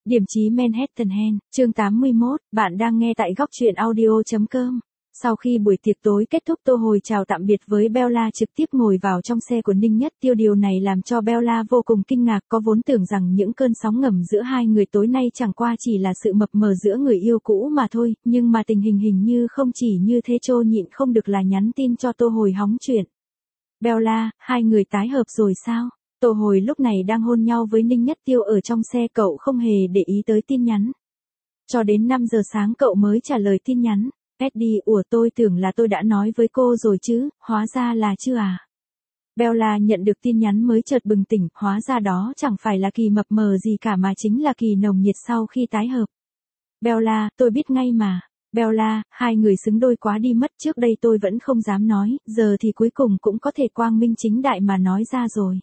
Điểm chí Manhattan Hen, chương 81, bạn đang nghe tại góc truyện audio.com. Sau khi buổi tiệc tối kết thúc, Tô Hồi chào tạm biệt với Bella, trực tiếp ngồi vào trong xe của Ninh Nhất Tiêu. Điều này làm cho Bella vô cùng kinh ngạc, có vốn tưởng rằng những cơn sóng ngầm giữa hai người tối nay chẳng qua chỉ là sự mập mờ giữa người yêu cũ mà thôi, nhưng mà tình hình như không chỉ như thế. Trô nhịn không được là nhắn tin cho Tô Hồi hóng chuyện. Bella, hai người tái hợp rồi sao? Tô Hồi lúc này đang hôn nhau với Ninh Nhất Tiêu ở trong xe, cậu không hề để ý tới tin nhắn. Cho đến 5 giờ sáng cậu mới trả lời tin nhắn. Eddie, tôi tưởng là tôi đã nói với cô rồi chứ, hóa ra là chưa à? Bella nhận được tin nhắn mới chợt bừng tỉnh, hóa ra đó chẳng phải là kỳ mập mờ gì cả mà chính là kỳ nồng nhiệt sau khi tái hợp. Bella, tôi biết ngay mà. Bella, hai người xứng đôi quá đi mất, trước đây tôi vẫn không dám nói, giờ thì cuối cùng cũng có thể quang minh chính đại mà nói ra rồi.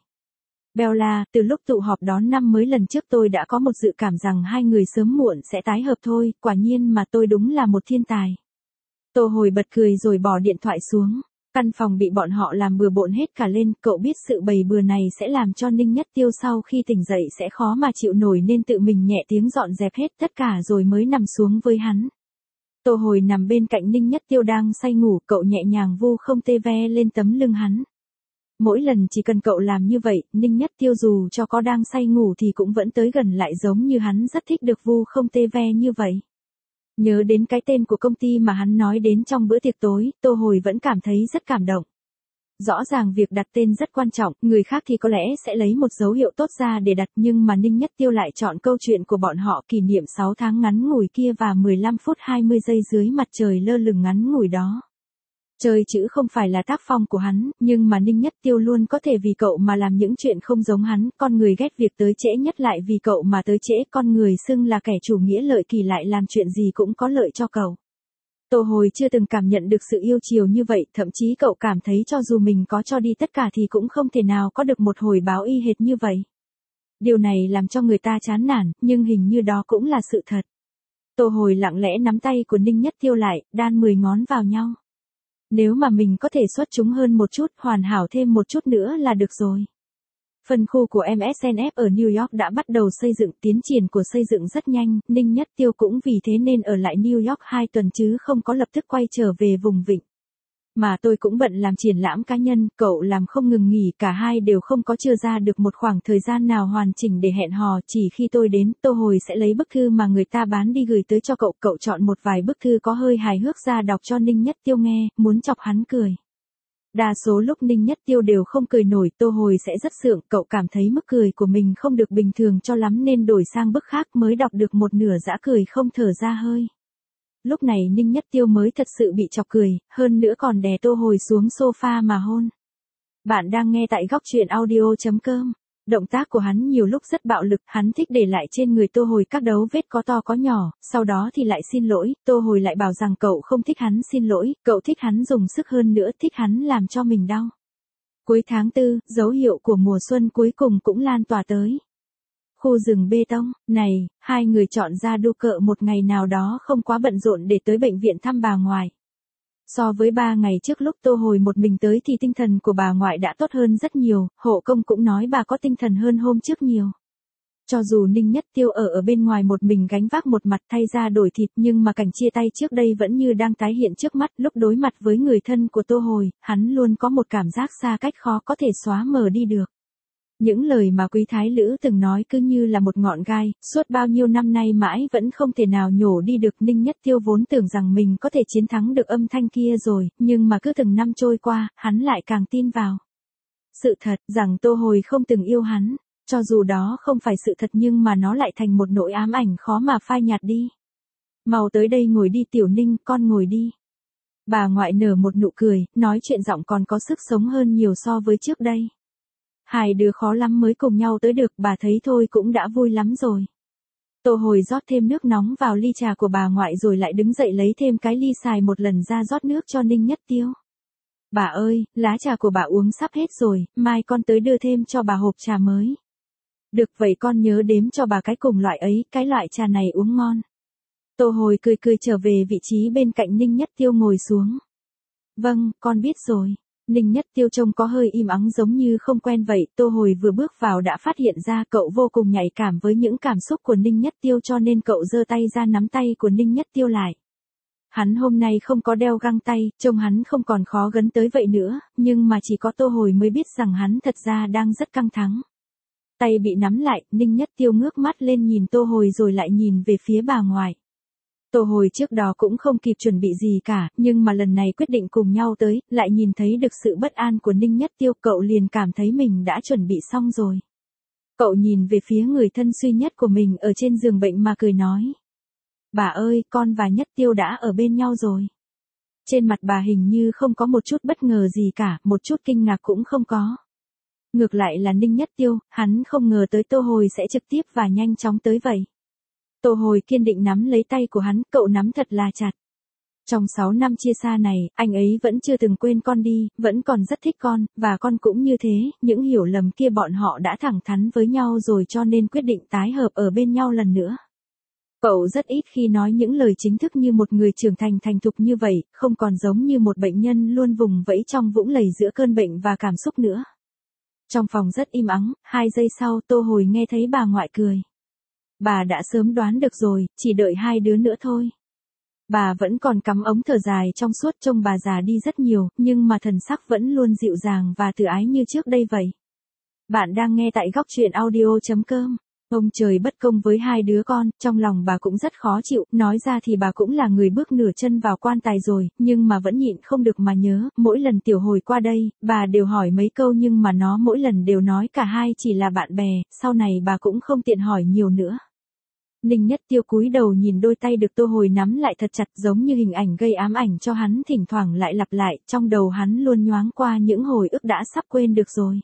Bella, từ lúc tụ họp đón năm mới lần trước tôi đã có một dự cảm rằng hai người sớm muộn sẽ tái hợp thôi, quả nhiên mà tôi đúng là một thiên tài. Tô Hồi bật cười rồi bỏ điện thoại xuống. Căn phòng bị bọn họ làm bừa bộn hết cả lên, cậu biết sự bày bừa này sẽ làm cho Ninh Nhất Tiêu sau khi tỉnh dậy sẽ khó mà chịu nổi nên tự mình nhẹ tiếng dọn dẹp hết tất cả rồi mới nằm xuống với hắn. Tô Hồi nằm bên cạnh Ninh Nhất Tiêu đang say ngủ, cậu nhẹ nhàng vu không tê ve lên tấm lưng hắn. Mỗi lần chỉ cần cậu làm như vậy, Ninh Nhất Tiêu dù cho có đang say ngủ thì cũng vẫn tới gần lại, giống như hắn rất thích được vu không tê ve như vậy. Nhớ đến cái tên của công ty mà hắn nói đến trong bữa tiệc tối, Tô Hồi vẫn cảm thấy rất cảm động. Rõ ràng việc đặt tên rất quan trọng, người khác thì có lẽ sẽ lấy một dấu hiệu tốt ra để đặt, nhưng mà Ninh Nhất Tiêu lại chọn câu chuyện của bọn họ kỷ niệm 6 tháng ngắn ngủi kia và 15 phút 20 giây dưới mặt trời lơ lửng ngắn ngủi đó. Chơi chữ không phải là tác phong của hắn, nhưng mà Ninh Nhất Tiêu luôn có thể vì cậu mà làm những chuyện không giống hắn, con người ghét việc tới trễ nhất lại vì cậu mà tới trễ, con người xưng là kẻ chủ nghĩa lợi kỳ lại làm chuyện gì cũng có lợi cho cậu. Tô Hồi chưa từng cảm nhận được sự yêu chiều như vậy, thậm chí cậu cảm thấy cho dù mình có cho đi tất cả thì cũng không thể nào có được một hồi báo y hệt như vậy. Điều này làm cho người ta chán nản, nhưng hình như đó cũng là sự thật. Tô Hồi lặng lẽ nắm tay của Ninh Nhất Tiêu lại, đan 10 ngón vào nhau. Nếu mà mình có thể xuất chúng hơn một chút, hoàn hảo thêm một chút nữa là được rồi. Phân khu của MSNF ở New York đã bắt đầu xây dựng, tiến triển của xây dựng rất nhanh, Ninh Nhất Tiêu cũng vì thế nên ở lại New York 2 tuần chứ không có lập tức quay trở về vùng vịnh. Mà tôi cũng bận làm triển lãm cá nhân, cậu làm không ngừng nghỉ, cả hai đều không có chưa ra được một khoảng thời gian nào hoàn chỉnh để hẹn hò, chỉ khi tôi đến, Tô Hồi sẽ lấy bức thư mà người ta bán đi gửi tới cho cậu, cậu chọn một vài bức thư có hơi hài hước ra đọc cho Ninh Nhất Tiêu nghe, muốn chọc hắn cười. Đa số lúc Ninh Nhất Tiêu đều không cười nổi, Tô Hồi sẽ rất sượng, cậu cảm thấy mức cười của mình không được bình thường cho lắm nên đổi sang bức khác, mới đọc được một nửa đã cười không thở ra hơi. Lúc này Ninh Nhất Tiêu mới thật sự bị chọc cười, hơn nữa còn đè Tô Hồi xuống sofa mà hôn. Bạn đang nghe tại góc truyện audio.com. Động tác của hắn nhiều lúc rất bạo lực, hắn thích để lại trên người Tô Hồi các dấu vết có to có nhỏ, sau đó thì lại xin lỗi, Tô Hồi lại bảo rằng cậu không thích hắn xin lỗi, cậu thích hắn dùng sức hơn nữa, thích hắn làm cho mình đau. Cuối tháng 4, dấu hiệu của mùa xuân cuối cùng cũng lan tỏa tới. Khu rừng bê tông, này, hai người chọn ra đu cợ một ngày nào đó không quá bận rộn để tới bệnh viện thăm bà ngoại. So với 3 ngày trước lúc Tô Hồi một mình tới thì tinh thần của bà ngoại đã tốt hơn rất nhiều, hộ công cũng nói bà có tinh thần hơn hôm trước nhiều. Cho dù Ninh Nhất Tiêu ở bên ngoài một mình gánh vác một mặt thay ra đổi thịt, nhưng mà cảnh chia tay trước đây vẫn như đang tái hiện trước mắt. Lúc đối mặt với người thân của Tô Hồi, hắn luôn có một cảm giác xa cách khó có thể xóa mờ đi được. Những lời mà Quý Thái Lữ từng nói cứ như là một ngọn gai, suốt bao nhiêu năm nay mãi vẫn không thể nào nhổ đi được. Ninh Nhất Tiêu vốn tưởng rằng mình có thể chiến thắng được âm thanh kia rồi, nhưng mà cứ từng năm trôi qua, hắn lại càng tin vào sự thật rằng Tô Hồi không từng yêu hắn, cho dù đó không phải sự thật nhưng mà nó lại thành một nỗi ám ảnh khó mà phai nhạt đi. Mau tới đây ngồi đi Tiểu Ninh, con ngồi đi. Bà ngoại nở một nụ cười, nói chuyện giọng còn có sức sống hơn nhiều so với trước đây. Hai đứa khó lắm mới cùng nhau tới được, bà thấy thôi cũng đã vui lắm rồi. Tô Hồi rót thêm nước nóng vào ly trà của bà ngoại rồi lại đứng dậy lấy thêm cái ly xài một lần ra rót nước cho Ninh Nhất Tiêu. Bà ơi, lá trà của bà uống sắp hết rồi, mai con tới đưa thêm cho bà hộp trà mới. Được vậy con nhớ đếm cho bà cái cùng loại ấy, cái loại trà này uống ngon. Tô Hồi cười cười trở về vị trí bên cạnh Ninh Nhất Tiêu ngồi xuống. Vâng, con biết rồi. Ninh Nhất Tiêu trông có hơi im ắng giống như không quen vậy, Tô Hồi vừa bước vào đã phát hiện ra cậu vô cùng nhạy cảm với những cảm xúc của Ninh Nhất Tiêu cho nên cậu giơ tay ra nắm tay của Ninh Nhất Tiêu lại. Hắn hôm nay không có đeo găng tay, trông hắn không còn khó gấn tới vậy nữa, nhưng mà chỉ có Tô Hồi mới biết rằng hắn thật ra đang rất căng thẳng. Tay bị nắm lại, Ninh Nhất Tiêu ngước mắt lên nhìn Tô Hồi rồi lại nhìn về phía bà ngoại. Tô Hồi trước đó cũng không kịp chuẩn bị gì cả, nhưng mà lần này quyết định cùng nhau tới, lại nhìn thấy được sự bất an của Ninh Nhất Tiêu, cậu liền cảm thấy mình đã chuẩn bị xong rồi. Cậu nhìn về phía người thân duy nhất của mình ở trên giường bệnh mà cười nói. Bà ơi, con và Nhất Tiêu đã ở bên nhau rồi. Trên mặt bà hình như không có một chút bất ngờ gì cả, một chút kinh ngạc cũng không có. Ngược lại là Ninh Nhất Tiêu, hắn không ngờ tới Tô Hồi sẽ trực tiếp và nhanh chóng tới vậy. Tô Hồi kiên định nắm lấy tay của hắn, cậu nắm thật là chặt. Trong 6 năm chia xa này, anh ấy vẫn chưa từng quên con đi, vẫn còn rất thích con, và con cũng như thế, những hiểu lầm kia bọn họ đã thẳng thắn với nhau rồi cho nên quyết định tái hợp ở bên nhau lần nữa. Cậu rất ít khi nói những lời chính thức như một người trưởng thành thành thục như vậy, không còn giống như một bệnh nhân luôn vùng vẫy trong vũng lầy giữa cơn bệnh và cảm xúc nữa. Trong phòng rất im ắng, 2 giây sau Tô Hồi nghe thấy bà ngoại cười. Bà đã sớm đoán được rồi, chỉ đợi 2 đứa nữa thôi. Bà vẫn còn cắm ống thở dài trong suốt, trông bà già đi rất nhiều, nhưng mà thần sắc vẫn luôn dịu dàng và từ ái như trước đây vậy. Bạn đang nghe tại góc truyện audio.com. Ông trời bất công với 2 đứa con, trong lòng bà cũng rất khó chịu, nói ra thì bà cũng là người bước nửa chân vào quan tài rồi, nhưng mà vẫn nhịn không được mà nhớ, mỗi lần Tiểu Hồi qua đây, bà đều hỏi mấy câu nhưng mà nó mỗi lần đều nói cả hai chỉ là bạn bè, sau này bà cũng không tiện hỏi nhiều nữa. Ninh Nhất Tiêu cúi đầu nhìn đôi tay được Tô Hồi nắm lại thật chặt giống như hình ảnh gây ám ảnh cho hắn thỉnh thoảng lại lặp lại, trong đầu hắn luôn nhoáng qua những hồi ức đã sắp quên được rồi.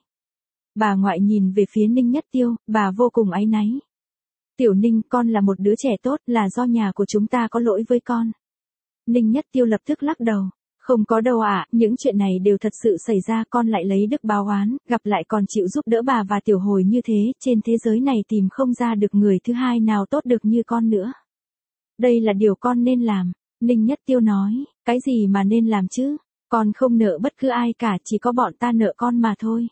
Bà ngoại nhìn về phía Ninh Nhất Tiêu, bà vô cùng áy náy. Tiểu Ninh, con là một đứa trẻ tốt, là do nhà của chúng ta có lỗi với con. Ninh Nhất Tiêu lập tức lắc đầu. Không có đâu ạ, những chuyện này đều thật sự xảy ra, con lại lấy đức báo oán, gặp lại còn chịu giúp đỡ bà và Tiểu Hồi như thế, trên thế giới này tìm không ra được người thứ hai nào tốt được như con nữa. Đây là điều con nên làm, Ninh Nhất Tiêu nói, cái gì mà nên làm chứ, con không nợ bất cứ ai cả, chỉ có bọn ta nợ con mà thôi.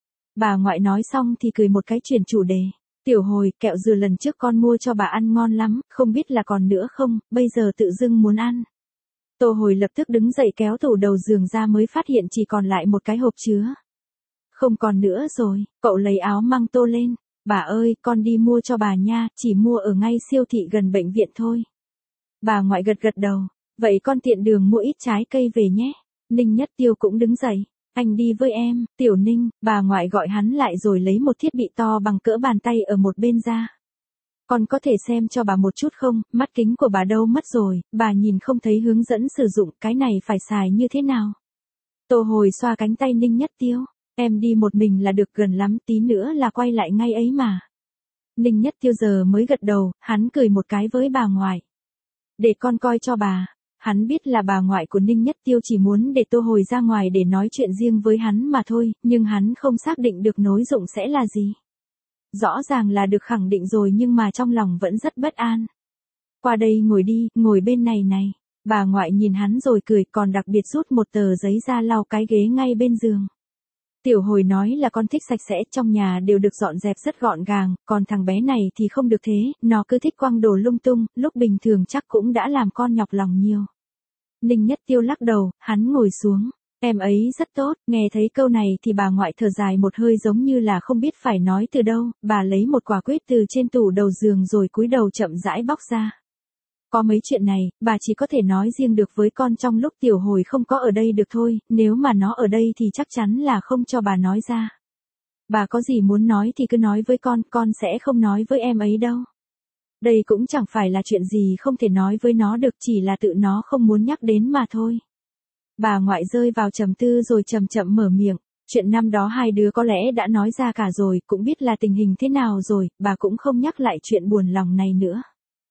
Bà ngoại nói xong thì cười một cái chuyển chủ đề. Tiểu Hồi, kẹo dừa lần trước con mua cho bà ăn ngon lắm, không biết là còn nữa không, bây giờ tự dưng muốn ăn. Tô Hồi lập tức đứng dậy kéo tủ đầu giường ra mới phát hiện chỉ còn lại một cái hộp chứa. Không còn nữa rồi, cậu lấy áo măng tô lên. Bà ơi, con đi mua cho bà nha, chỉ mua ở ngay siêu thị gần bệnh viện thôi. Bà ngoại gật gật đầu, vậy con tiện đường mua ít trái cây về nhé. Ninh Nhất Tiêu cũng đứng dậy. Anh đi với em, Tiểu Ninh, bà ngoại gọi hắn lại rồi lấy một thiết bị to bằng cỡ bàn tay ở một bên ra. Con có thể xem cho bà một chút không, mắt kính của bà đâu mất rồi, bà nhìn không thấy hướng dẫn sử dụng, cái này phải xài như thế nào. Tô Hồi xoa cánh tay Ninh Nhất Tiêu, em đi một mình là được, gần lắm, tí nữa là quay lại ngay ấy mà. Ninh Nhất Tiêu giờ mới gật đầu, hắn cười một cái với bà ngoại. Để con coi cho bà. Hắn biết là bà ngoại của Ninh Nhất Tiêu chỉ muốn để Tô Hồi ra ngoài để nói chuyện riêng với hắn mà thôi, nhưng hắn không xác định được nối dụng sẽ là gì. Rõ ràng là được khẳng định rồi nhưng mà trong lòng vẫn rất bất an. Qua đây ngồi đi, ngồi bên này này. Bà ngoại nhìn hắn rồi cười, còn đặc biệt rút một tờ giấy ra lau cái ghế ngay bên giường. Tiểu Hồi nói là con thích sạch sẽ, trong nhà đều được dọn dẹp rất gọn gàng, còn thằng bé này thì không được thế, nó cứ thích quăng đồ lung tung, lúc bình thường chắc cũng đã làm con nhọc lòng nhiều. Ninh Nhất Tiêu lắc đầu, hắn ngồi xuống. Em ấy rất tốt, nghe thấy câu này thì bà ngoại thở dài một hơi giống như là không biết phải nói từ đâu, bà lấy một quả quýt từ trên tủ đầu giường rồi cúi đầu chậm rãi bóc ra. Có mấy chuyện này, bà chỉ có thể nói riêng được với con trong lúc Tiểu Hồi không có ở đây được thôi, nếu mà nó ở đây thì chắc chắn là không cho bà nói ra. Bà có gì muốn nói thì cứ nói với con sẽ không nói với em ấy đâu. Đây cũng chẳng phải là chuyện gì không thể nói với nó được, chỉ là tự nó không muốn nhắc đến mà thôi. Bà ngoại rơi vào trầm tư rồi chậm chậm mở miệng, chuyện năm đó 2 đứa có lẽ đã nói ra cả rồi, cũng biết là tình hình thế nào rồi, bà cũng không nhắc lại chuyện buồn lòng này nữa.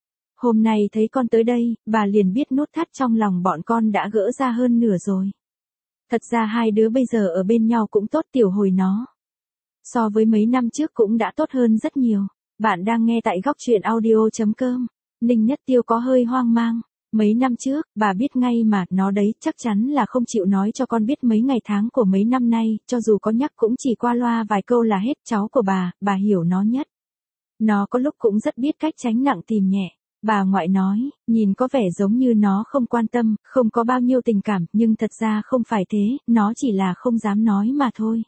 Hôm nay thấy con tới đây, bà liền biết nút thắt trong lòng bọn con đã gỡ ra hơn nửa rồi. Thật ra 2 đứa bây giờ ở bên nhau cũng tốt, Tiểu Hồi nó. So với mấy năm trước cũng đã tốt hơn rất nhiều. Bạn đang nghe tại góc truyện audio.com. Ninh Nhất Tiêu có hơi hoang mang. Mấy năm trước, bà biết ngay mà, nó đấy, chắc chắn là không chịu nói cho con biết mấy ngày tháng của mấy năm nay, cho dù có nhắc cũng chỉ qua loa vài câu là hết. Cháu của bà hiểu nó nhất. Nó có lúc cũng rất biết cách tránh nặng tìm nhẹ. Bà ngoại nói, nhìn có vẻ giống như nó không quan tâm, không có bao nhiêu tình cảm, nhưng thật ra không phải thế, nó chỉ là không dám nói mà thôi.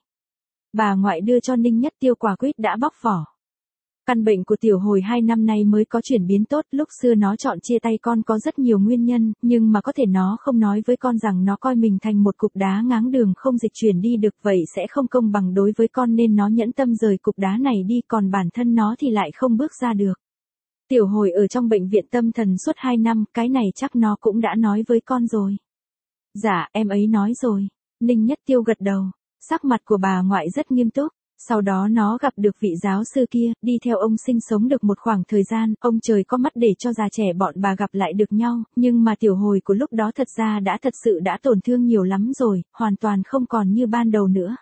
Bà ngoại đưa cho Ninh Nhất Tiêu quả quýt đã bóc vỏ. Căn bệnh của tiểu hồi 2 năm nay mới có chuyển biến tốt, lúc xưa nó chọn chia tay con có rất nhiều nguyên nhân, nhưng mà có thể nó không nói với con rằng nó coi mình thành một cục đá ngáng đường không dịch chuyển đi được, vậy sẽ không công bằng đối với con nên nó nhẫn tâm rời cục đá này đi, còn bản thân nó thì lại không bước ra được. Tiểu hồi ở trong bệnh viện tâm thần suốt 2 năm, cái này chắc nó cũng đã nói với con rồi. Dạ, em ấy nói rồi. Ninh Nhất Tiêu gật đầu. Sắc mặt của bà ngoại rất nghiêm túc. Sau đó nó gặp được vị giáo sư kia, đi theo ông sinh sống được một khoảng thời gian, ông trời có mắt để cho già trẻ bọn bà gặp lại được nhau, nhưng mà tiểu hồi của lúc đó thật ra thật sự đã tổn thương nhiều lắm rồi, hoàn toàn không còn như ban đầu nữa.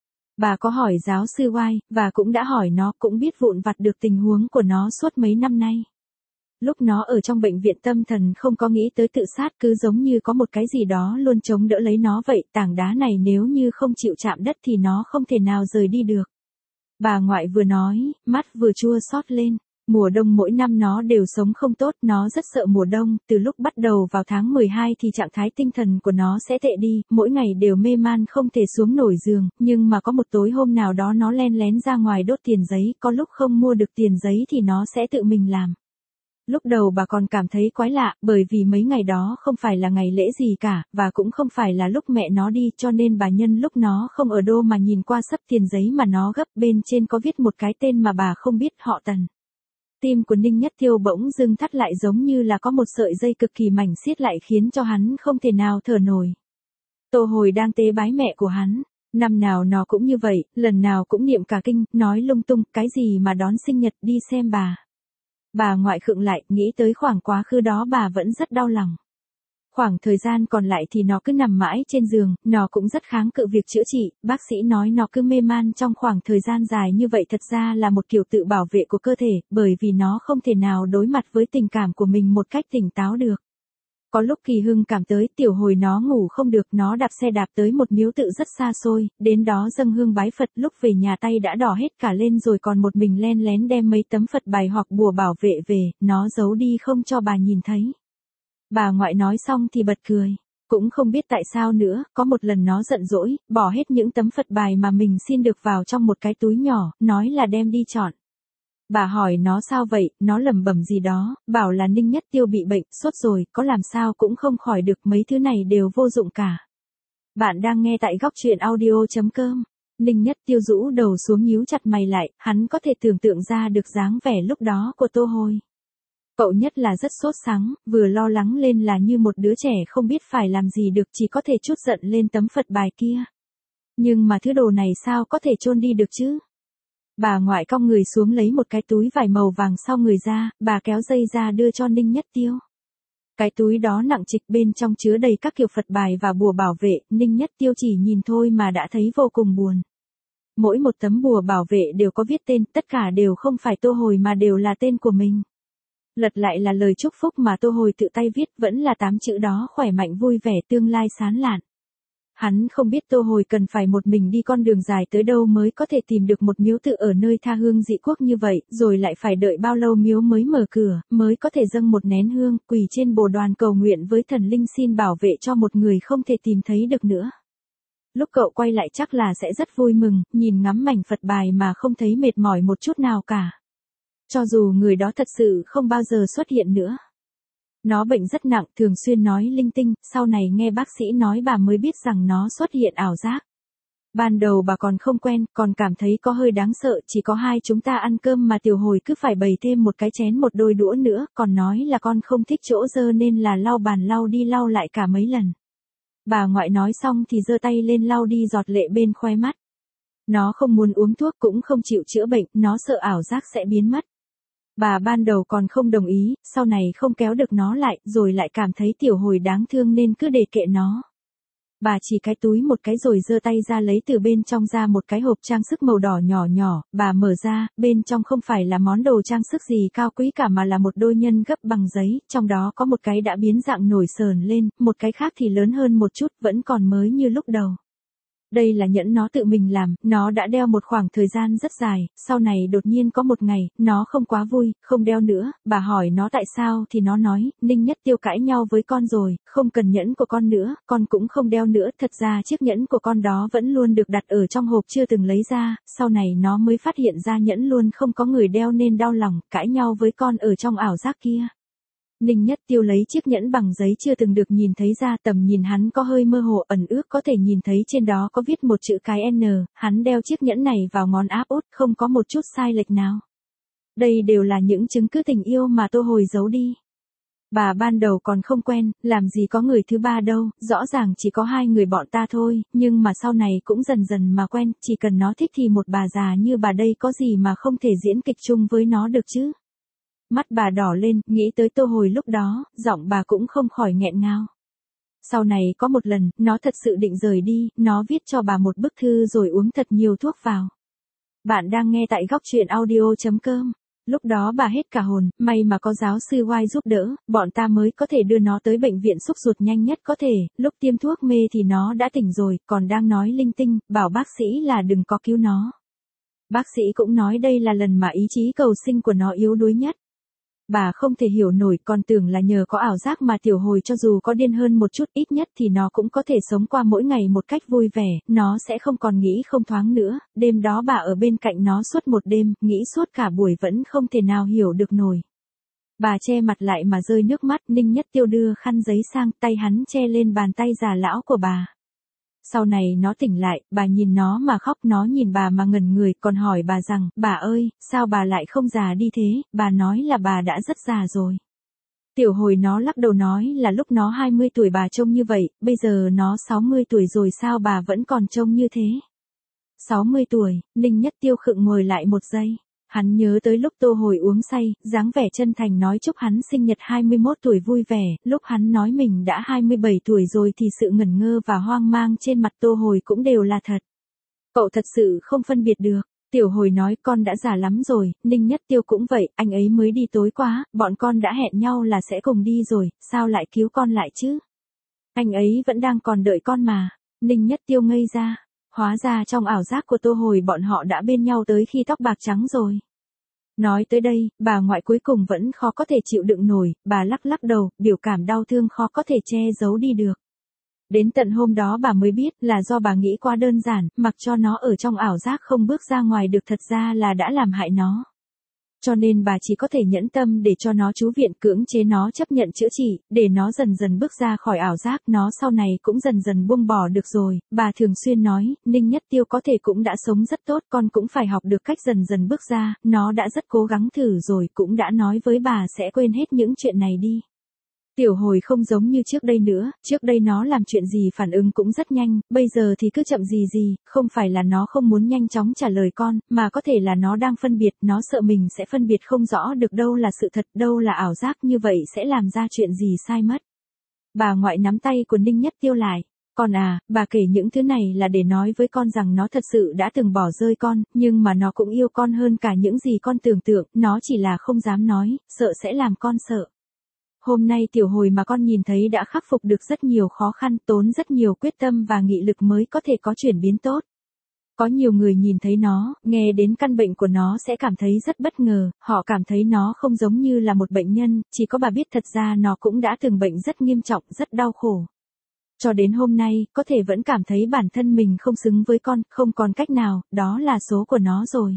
Bà có hỏi giáo sư White, và cũng đã hỏi nó, cũng biết vụn vặt được tình huống của nó suốt mấy năm nay. Lúc nó ở trong bệnh viện tâm thần không có nghĩ tới tự sát, cứ giống như có một cái gì đó luôn chống đỡ lấy nó vậy, tảng đá này nếu như không chịu chạm đất thì nó không thể nào rời đi được. Bà ngoại vừa nói, mắt vừa chua xót lên. Mùa đông mỗi năm nó đều sống không tốt, nó rất sợ mùa đông, từ lúc bắt đầu vào tháng 12 thì trạng thái tinh thần của nó sẽ tệ đi, mỗi ngày đều mê man không thể xuống nổi giường, nhưng mà có một tối hôm nào đó nó len lén ra ngoài đốt tiền giấy, có lúc không mua được tiền giấy thì nó sẽ tự mình làm. Lúc đầu bà còn cảm thấy quái lạ, bởi vì mấy ngày đó không phải là ngày lễ gì cả, và cũng không phải là lúc mẹ nó đi, cho nên bà nhân lúc nó không ở đô mà nhìn qua sấp tiền giấy mà nó gấp, bên trên có viết một cái tên mà bà không biết, họ Tần. Tim của Ninh Nhất Tiêu bỗng dưng thắt lại, giống như là có một sợi dây cực kỳ mảnh siết lại khiến cho hắn không thể nào thở nổi. Tô Hồi đang tế bái mẹ của hắn. Năm nào nó cũng như vậy, lần nào cũng niệm cả kinh, nói lung tung, cái gì mà đón sinh nhật đi xem bà. Bà ngoại khựng lại, nghĩ tới khoảng quá khứ đó bà vẫn rất đau lòng. Khoảng thời gian còn lại thì nó cứ nằm mãi trên giường, nó cũng rất kháng cự việc chữa trị, bác sĩ nói nó cứ mê man trong khoảng thời gian dài như vậy thật ra là một kiểu tự bảo vệ của cơ thể, bởi vì nó không thể nào đối mặt với tình cảm của mình một cách tỉnh táo được. Có lúc kỳ hưng cảm tới, tiểu hồi nó ngủ không được, nó đạp xe đạp tới một miếu tự rất xa xôi, đến đó dâng hương bái Phật, lúc về nhà tay đã đỏ hết cả lên rồi, còn một mình len lén đem mấy tấm Phật bài hoặc bùa bảo vệ về, nó giấu đi không cho bà nhìn thấy. Bà ngoại nói xong thì bật cười. Cũng không biết tại sao nữa, có một lần nó giận dỗi, bỏ hết những tấm Phật bài mà mình xin được vào trong một cái túi nhỏ, nói là đem đi chọn. Bà hỏi nó sao vậy, nó lẩm bẩm gì đó, bảo là Ninh Nhất Tiêu bị bệnh, sốt rồi, có làm sao cũng không khỏi được, mấy thứ này đều vô dụng cả. Bạn đang nghe tại góc truyện audio.com. Ninh Nhất Tiêu rũ đầu xuống nhíu chặt mày lại, hắn có thể tưởng tượng ra được dáng vẻ lúc đó của Tô Hồi. Cậu nhất là rất sốt sắng, vừa lo lắng lên là như một đứa trẻ không biết phải làm gì được, chỉ có thể trút giận lên tấm Phật bài kia. Nhưng mà thứ đồ này sao có thể chôn đi được chứ? Bà ngoại cong người xuống lấy một cái túi vải màu vàng sau người ra, bà kéo dây ra đưa cho Ninh Nhất Tiêu. Cái túi đó nặng trịch, bên trong chứa đầy các kiểu Phật bài và bùa bảo vệ, Ninh Nhất Tiêu chỉ nhìn thôi mà đã thấy vô cùng buồn. Mỗi một tấm bùa bảo vệ đều có viết tên, tất cả đều không phải Tô Hồi mà đều là tên của mình. Lật lại là lời chúc phúc mà Tô Hồi tự tay viết, vẫn là 8 chữ đó, khỏe mạnh vui vẻ tương lai sáng lạn. Hắn không biết Tô Hồi cần phải một mình đi con đường dài tới đâu mới có thể tìm được một miếu tự ở nơi tha hương dị quốc như vậy, rồi lại phải đợi bao lâu miếu mới mở cửa, mới có thể dâng một nén hương, quỳ trên bồ đoàn cầu nguyện với thần linh xin bảo vệ cho một người không thể tìm thấy được nữa. Lúc cậu quay lại chắc là sẽ rất vui mừng, nhìn ngắm mảnh Phật bài mà không thấy mệt mỏi một chút nào cả. Cho dù người đó thật sự không bao giờ xuất hiện nữa. Nó bệnh rất nặng, thường xuyên nói linh tinh, sau này nghe bác sĩ nói bà mới biết rằng nó xuất hiện ảo giác. Ban đầu bà còn không quen, còn cảm thấy có hơi đáng sợ, chỉ có hai chúng ta ăn cơm mà tiểu hồi cứ phải bày thêm một cái chén một đôi đũa nữa, còn nói là con không thích chỗ dơ nên là lau bàn lau đi lau lại cả mấy lần. Bà ngoại nói xong thì giơ tay lên lau đi giọt lệ bên khóe mắt. Nó không muốn uống thuốc cũng không chịu chữa bệnh, nó sợ ảo giác sẽ biến mất. Bà ban đầu còn không đồng ý, sau này không kéo được nó lại, rồi lại cảm thấy tiểu hồi đáng thương nên cứ để kệ nó. Bà chỉ cái túi một cái rồi giơ tay ra lấy từ bên trong ra một cái hộp trang sức màu đỏ nhỏ nhỏ, bà mở ra, bên trong không phải là món đồ trang sức gì cao quý cả mà là một đôi nhân gấp bằng giấy, trong đó có một cái đã biến dạng nổi sờn lên, một cái khác thì lớn hơn một chút, vẫn còn mới như lúc đầu. Đây là nhẫn nó tự mình làm, nó đã đeo một khoảng thời gian rất dài, sau này đột nhiên có một ngày, nó không quá vui, không đeo nữa, bà hỏi nó tại sao thì nó nói, Ninh Nhất Tiêu cãi nhau với con rồi, không cần nhẫn của con nữa, con cũng không đeo nữa, thật ra chiếc nhẫn của con đó vẫn luôn được đặt ở trong hộp chưa từng lấy ra, sau này nó mới phát hiện ra nhẫn luôn không có người đeo nên đau lòng, cãi nhau với con ở trong ảo giác kia. Ninh Nhất Tiêu lấy chiếc nhẫn bằng giấy chưa từng được nhìn thấy ra, tầm nhìn hắn có hơi mơ hồ ẩn ước, có thể nhìn thấy trên đó có viết một chữ cái N, hắn đeo chiếc nhẫn này vào ngón áp út, không có một chút sai lệch nào. Đây đều là những chứng cứ tình yêu mà Tô Hồi giấu đi. Bà ban đầu còn không quen, làm gì có người thứ ba đâu, rõ ràng chỉ có hai người bọn ta thôi, nhưng mà sau này cũng dần dần mà quen, chỉ cần nó thích thì một bà già như bà đây có gì mà không thể diễn kịch chung với nó được chứ. Mắt bà đỏ lên, nghĩ tới Tô Hồi lúc đó, giọng bà cũng không khỏi nghẹn ngào. Sau này có một lần, nó thật sự định rời đi, nó viết cho bà một bức thư rồi uống thật nhiều thuốc vào. Bạn đang nghe tại góc truyện audio.com. Lúc đó bà hết cả hồn, may mà có giáo sư Y giúp đỡ, bọn ta mới có thể đưa nó tới bệnh viện xúc ruột nhanh nhất có thể, lúc tiêm thuốc mê thì nó đã tỉnh rồi, còn đang nói linh tinh, bảo bác sĩ là đừng có cứu nó. Bác sĩ cũng nói đây là lần mà ý chí cầu sinh của nó yếu đuối nhất. Bà không thể hiểu nổi, còn tưởng là nhờ có ảo giác mà Tiểu Hồi cho dù có điên hơn một chút ít nhất thì nó cũng có thể sống qua mỗi ngày một cách vui vẻ, nó sẽ không còn nghĩ không thoáng nữa, đêm đó bà ở bên cạnh nó suốt một đêm, nghĩ suốt cả buổi vẫn không thể nào hiểu được nổi. Bà che mặt lại mà rơi nước mắt, Ninh Nhất Tiêu đưa khăn giấy sang, tay hắn che lên bàn tay già lão của bà. Sau này nó tỉnh lại, bà nhìn nó mà khóc, nó nhìn bà mà ngẩn người, còn hỏi bà rằng, bà ơi, sao bà lại không già đi thế, bà nói là bà đã rất già rồi. Tiểu Hồi nó lắc đầu nói là lúc nó 20 tuổi bà trông như vậy, bây giờ nó 60 tuổi rồi sao bà vẫn còn trông như thế. 60 tuổi, Ninh Nhất Tiêu khựng ngồi lại một giây. Hắn nhớ tới lúc Tô Hồi uống say, dáng vẻ chân thành nói chúc hắn sinh nhật 21 tuổi vui vẻ, lúc hắn nói mình đã 27 tuổi rồi thì sự ngẩn ngơ và hoang mang trên mặt Tô Hồi cũng đều là thật. Cậu thật sự không phân biệt được. Tiểu Hồi nói con đã già lắm rồi, Ninh Nhất Tiêu cũng vậy, anh ấy mới đi tối quá, bọn con đã hẹn nhau là sẽ cùng đi rồi, sao lại cứu con lại chứ? Anh ấy vẫn đang còn đợi con mà. Ninh Nhất Tiêu ngây ra. Hóa ra trong ảo giác của Tô Hồi bọn họ đã bên nhau tới khi tóc bạc trắng rồi. Nói tới đây, bà ngoại cuối cùng vẫn khó có thể chịu đựng nổi, bà lắc lắc đầu, biểu cảm đau thương khó có thể che giấu đi được. Đến tận hôm đó bà mới biết là do bà nghĩ quá đơn giản, mặc cho nó ở trong ảo giác không bước ra ngoài được thật ra là đã làm hại nó. Cho nên bà chỉ có thể nhẫn tâm để cho nó trú viện, cưỡng chế nó chấp nhận chữa trị, để nó dần dần bước ra khỏi ảo giác, nó sau này cũng dần dần buông bỏ được rồi. Bà thường xuyên nói, Ninh Nhất Tiêu có thể cũng đã sống rất tốt, con cũng phải học được cách dần dần bước ra, nó đã rất cố gắng thử rồi, cũng đã nói với bà sẽ quên hết những chuyện này đi. Tiểu Hồi không giống như trước đây nữa, trước đây nó làm chuyện gì phản ứng cũng rất nhanh, bây giờ thì cứ chậm gì gì, không phải là nó không muốn nhanh chóng trả lời con, mà có thể là nó đang phân biệt, nó sợ mình sẽ phân biệt không rõ được đâu là sự thật, đâu là ảo giác, như vậy sẽ làm ra chuyện gì sai mất. Bà ngoại nắm tay của Ninh Nhất Tiêu lại. Con à, bà kể những thứ này là để nói với con rằng nó thật sự đã từng bỏ rơi con, nhưng mà nó cũng yêu con hơn cả những gì con tưởng tượng, nó chỉ là không dám nói, sợ sẽ làm con sợ. Hôm nay Tiểu Hồi mà con nhìn thấy đã khắc phục được rất nhiều khó khăn, tốn rất nhiều quyết tâm và nghị lực mới có thể có chuyển biến tốt. Có nhiều người nhìn thấy nó, nghe đến căn bệnh của nó sẽ cảm thấy rất bất ngờ, họ cảm thấy nó không giống như là một bệnh nhân, chỉ có bà biết thật ra nó cũng đã từng bệnh rất nghiêm trọng, rất đau khổ. Cho đến hôm nay, có thể vẫn cảm thấy bản thân mình không xứng với con, không còn cách nào, đó là số của nó rồi.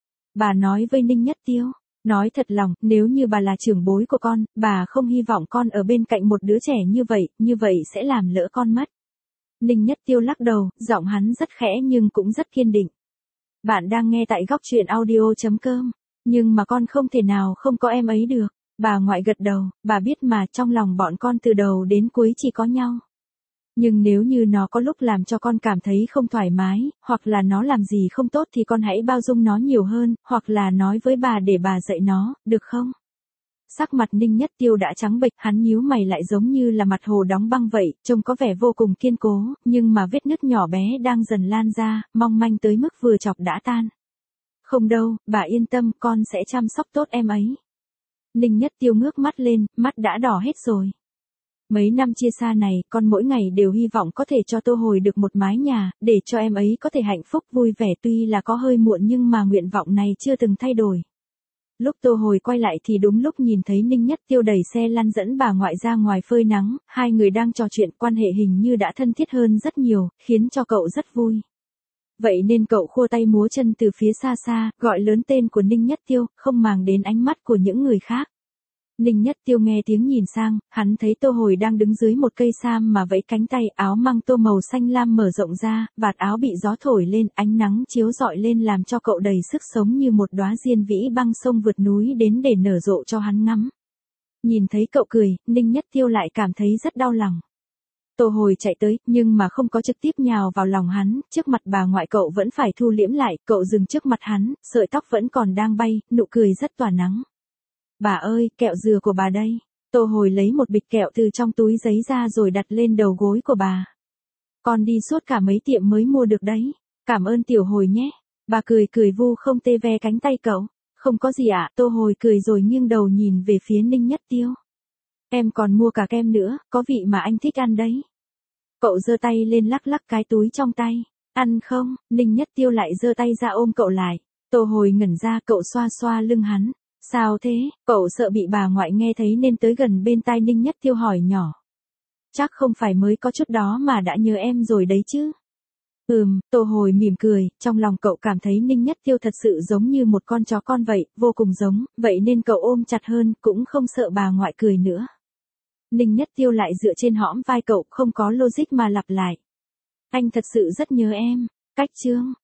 Bà nói với Ninh Nhất Tiêu. Nói thật lòng, nếu như bà là trưởng bối của con, bà không hy vọng con ở bên cạnh một đứa trẻ như vậy sẽ làm lỡ con mất. Ninh Nhất Tiêu lắc đầu, giọng hắn rất khẽ nhưng cũng rất kiên định. Bạn đang nghe tại góc truyện audio.com, nhưng mà con không thể nào không có em ấy được. Bà ngoại gật đầu, bà biết mà trong lòng bọn con từ đầu đến cuối chỉ có nhau. Nhưng nếu như nó có lúc làm cho con cảm thấy không thoải mái, hoặc là nó làm gì không tốt thì con hãy bao dung nó nhiều hơn, hoặc là nói với bà để bà dạy nó, được không? Sắc mặt Ninh Nhất Tiêu đã trắng bệch, hắn nhíu mày lại giống như là mặt hồ đóng băng vậy, trông có vẻ vô cùng kiên cố, nhưng mà vết nứt nhỏ bé đang dần lan ra, mong manh tới mức vừa chọc đã tan. Không đâu, bà yên tâm, con sẽ chăm sóc tốt em ấy. Ninh Nhất Tiêu ngước mắt lên, mắt đã đỏ hết rồi. Mấy năm chia xa này, con mỗi ngày đều hy vọng có thể cho Tô Hồi được một mái nhà, để cho em ấy có thể hạnh phúc vui vẻ, tuy là có hơi muộn nhưng mà nguyện vọng này chưa từng thay đổi. Lúc Tô Hồi quay lại thì đúng lúc nhìn thấy Ninh Nhất Tiêu đẩy xe lăn dẫn bà ngoại ra ngoài phơi nắng, hai người đang trò chuyện, quan hệ hình như đã thân thiết hơn rất nhiều, khiến cho cậu rất vui. Vậy nên cậu khua tay múa chân từ phía xa xa, gọi lớn tên của Ninh Nhất Tiêu, không màng đến ánh mắt của những người khác. Ninh Nhất Tiêu nghe tiếng nhìn sang, hắn thấy Tô Hồi đang đứng dưới một cây sam mà vẫy cánh tay, áo măng tô màu xanh lam mở rộng ra, vạt áo bị gió thổi lên, ánh nắng chiếu rọi lên làm cho cậu đầy sức sống như một đóa diên vĩ băng sông vượt núi đến để nở rộ cho hắn ngắm. Nhìn thấy cậu cười, Ninh Nhất Tiêu lại cảm thấy rất đau lòng. Tô Hồi chạy tới, nhưng mà không có trực tiếp nhào vào lòng hắn, trước mặt bà ngoại cậu vẫn phải thu liễm lại, cậu dừng trước mặt hắn, sợi tóc vẫn còn đang bay, nụ cười rất tỏa nắng. Bà ơi, kẹo dừa của bà đây. Tô Hồi lấy một bịch kẹo từ trong túi giấy ra rồi đặt lên đầu gối của bà. Con đi suốt cả mấy tiệm mới mua được đấy. Cảm ơn tiểu Hồi nhé. Bà cười cười vu không tê ve cánh tay cậu. Không có gì ạ. Tô Hồi cười rồi nghiêng đầu nhìn về phía Ninh Nhất Tiêu. Em còn mua cả kem nữa, có vị mà anh thích ăn đấy. Cậu giơ tay lên lắc lắc cái túi trong tay. Ăn không? Ninh Nhất Tiêu lại giơ tay ra ôm cậu lại. Tô Hồi ngẩn ra, cậu xoa xoa lưng hắn. Sao thế? Cậu sợ bị bà ngoại nghe thấy nên tới gần bên tai Ninh Nhất Tiêu hỏi nhỏ. Chắc không phải mới có chút đó mà đã nhớ em rồi đấy chứ. Tô Hồi mỉm cười, trong lòng cậu cảm thấy Ninh Nhất Tiêu thật sự giống như một con chó con vậy, vô cùng giống, vậy nên cậu ôm chặt hơn, cũng không sợ bà ngoại cười nữa. Ninh Nhất Tiêu lại dựa trên hõm vai cậu, không có logic mà lặp lại. Anh thật sự rất nhớ em. Cách chương.